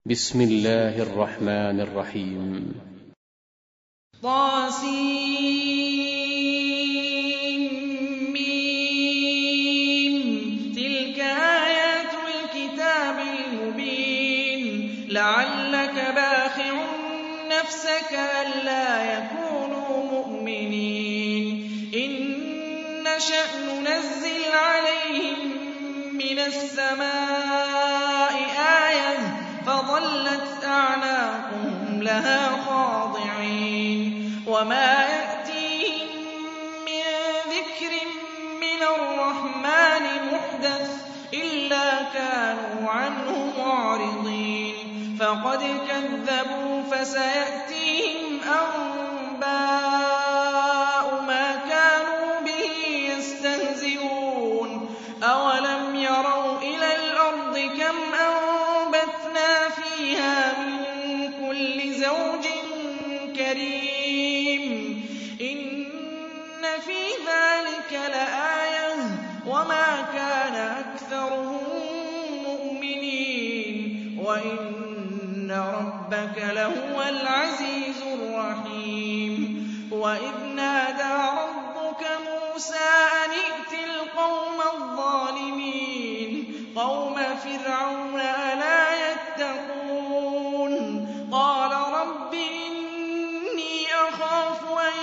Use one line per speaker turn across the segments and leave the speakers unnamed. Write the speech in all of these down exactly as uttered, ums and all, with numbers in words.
بسم الله الرحمن الرحيم.
طاسيم تلك آيات الكتاب المبين لعلك باخع نفسك ألا يكونوا مؤمنين إن نشأ ننزل عليهم من السماء آية فظلت أعناقهم لها خاضعين وما يأتيهم من ذكر من الرحمن محدث إلا كانوا عنه معرضين فقد كذبوا فسيأتيهم أنباء ما كانوا به يستهزئون أولم يروا إلى الأرض كم أنبتنا فيها من كل زوج كريم إن في ذلك لآية وما كان أكثرهم مؤمنين وإن ربك لهو العزيز الرحيم وإذ نادى ربك موسى أن ائت القوم الظالمين قوم فرعون ألا يتقون قال رب إني أخاف أن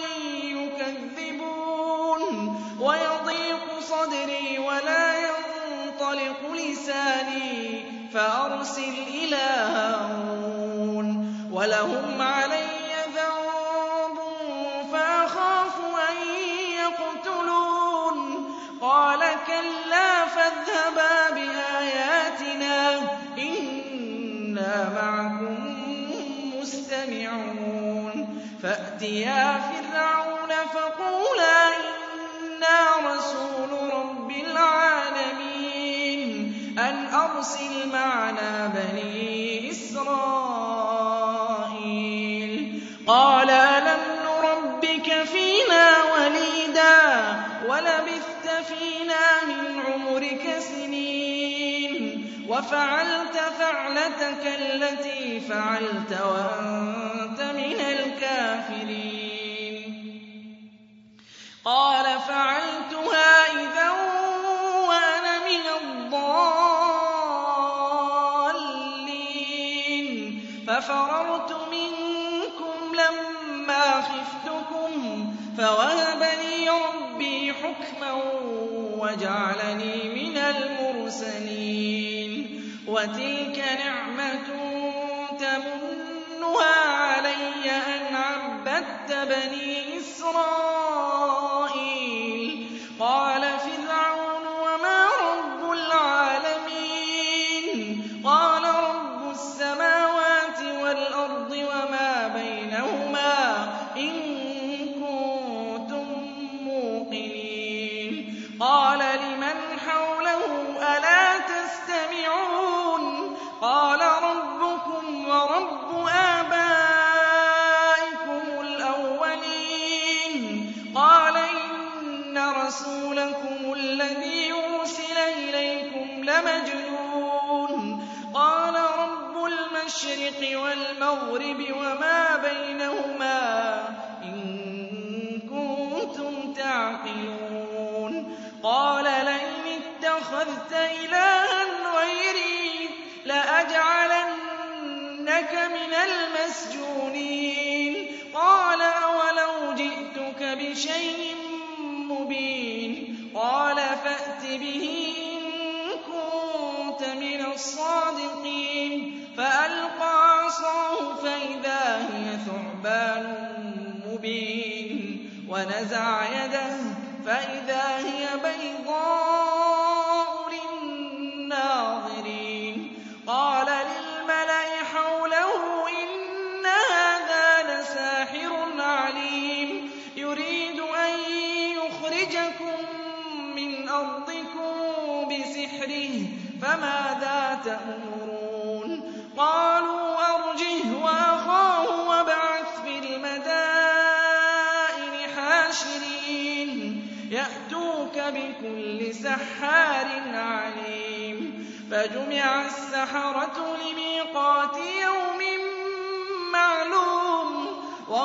يكذبون ويضيق صدري ولا ينطلق لساني فأرسل إلى هارون ولهم علي ذنب فأخاف أن يقتلون قال كلا فاذهبا بآياتنا إنا معكم مستمعون فأتيا فرعون فقولا إنا رسول رب العالمين أن أرسل معنا بني إسرائيل قال ألم نربك فينا وليدا ولبثت فينا من عمرك سنين وفعلت فعلتك التي فعلت وأنت من الكافرين قال فعلتها إذا وأنا من الضالين ففررت منكم لما خفتكم فوهب لي ربي حكما وجعلني من المرسلين وتلك نعمة تمنها علي أن عبدت بني إسرائيل قال فرعون وما رب العالمين قال رب السماوات والأرض وما بينهما إن كنتم موقنين قال لمن حوله ألا تستمعون قال ربكم ورب آبائكم الأولين قال إن رسولكم الذي أرسل إليكم لمجنون قال رب المشرق والمغرب وما بينهما إن كنتم تعقلون قال لئن اتخذت إلها غيري لأجعلنك من المسجونين قال أولو جئتك بشيء مبين قال فأت به إن كنت من الصادقين فألقى عصاه فإذا هي ثعبان مبين ونزع يده فإذا هي بيضاء للناظرين قال للملأ حوله إن هذا لساحر عليم يريد أن يخرجكم من أرضكم بسحره فماذا تأمرون قالوا أرجه وأخاه وابعث في المدائن حاشرين يأتوك بكل سحار عليم فجمع السحرة لميقات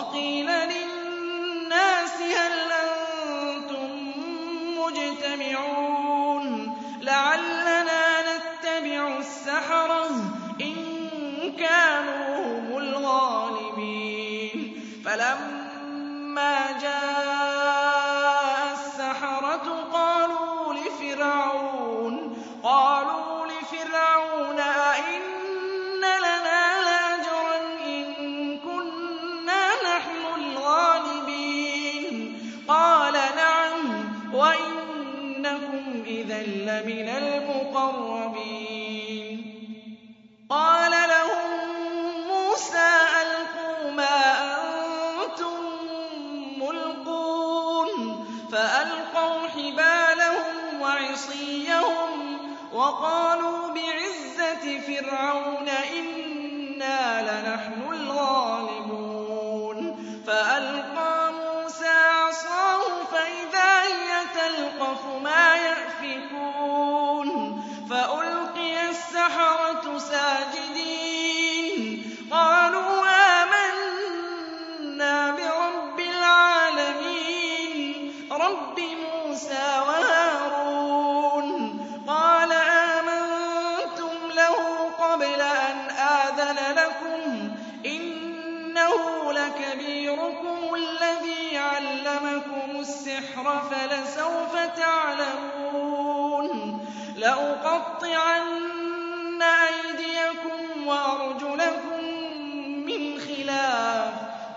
وَقِيلَ لِلنَّاسِ هَلْ أَنتُم مُّجْتَمِعُونَ لَعَلَّنَا نَتَّبِعُ السَّحَرَةَ إِن كَانُوا هُمُ الْغَالِبِينَ فَلَمَّا جَاءَ السَّحَرَةُ قَالُوا لِفِرْعَوْنَ قَالُوا لِفِرْعَوْنَ أَئِنَّ لَنَا لَأَجْرًا إِن كُنَّا نَحْنُ الْغَالِبِينَ قَالَ نَعَمْ وَإِنَّكُمْ إِذًا لَّمِنَ الْمُقَرَّبِينَ قَالَ لَهُم مُّوسَىٰ أَلْقُوا مَا أَنتُم مُّلْقُونَ فَأَلْقَوْا حِبَالَهُمْ وَعِصِيَّهُمْ وَقَالُوا بِعِزَّةِ فِرْعَوْنَ إِنَّا لَنَحْنُ الْغَالِبُونَ فَأَلْقَىٰ مُوسَىٰ عَصَاهُ فَإِذَا هِيَ تَلْقَفُ مَا يَأْفِكُونَ فَأُلْقِيَ السَّحَرَةُ سَاجِدِينَ قَالُوا آمَنَّا بِرَبِّ الْعَالَمِينَ رَبِّ مُوسَىٰ وَهَارُونَ قَالَ آمَنتُمْ لَهُ قَبْلَ أَنْ آذَنَ لَكُمْ إِنَّهُ لَكَبِيرُكُمُ الَّذِي عَلَّمَكُمُ السِّحْرَ فَلَسَوْفَ تَعْلَمُونَ لَأُقَطِّعَنَّ أَيْدِيَكُمْ وَأَرْجُلَكُم مِّنْ خِلَافٍ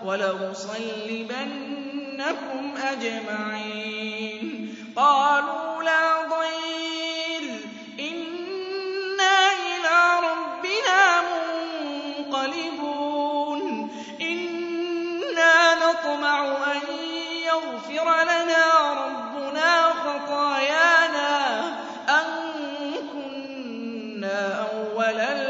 وَلَأُصَلِّبَنَّكُمْ أَجْمَعِينَ قَالُوا لَا ضَيْرَ إِنَّا إِلَىٰ رَبِّنَا مُنقَلِبُونَ إِنَّا نَطْمَعُ أَن يَغْفِرَ لَنَا رَبُّنَا خَطَايَانَا أَن كُنَّا أَوَّلَ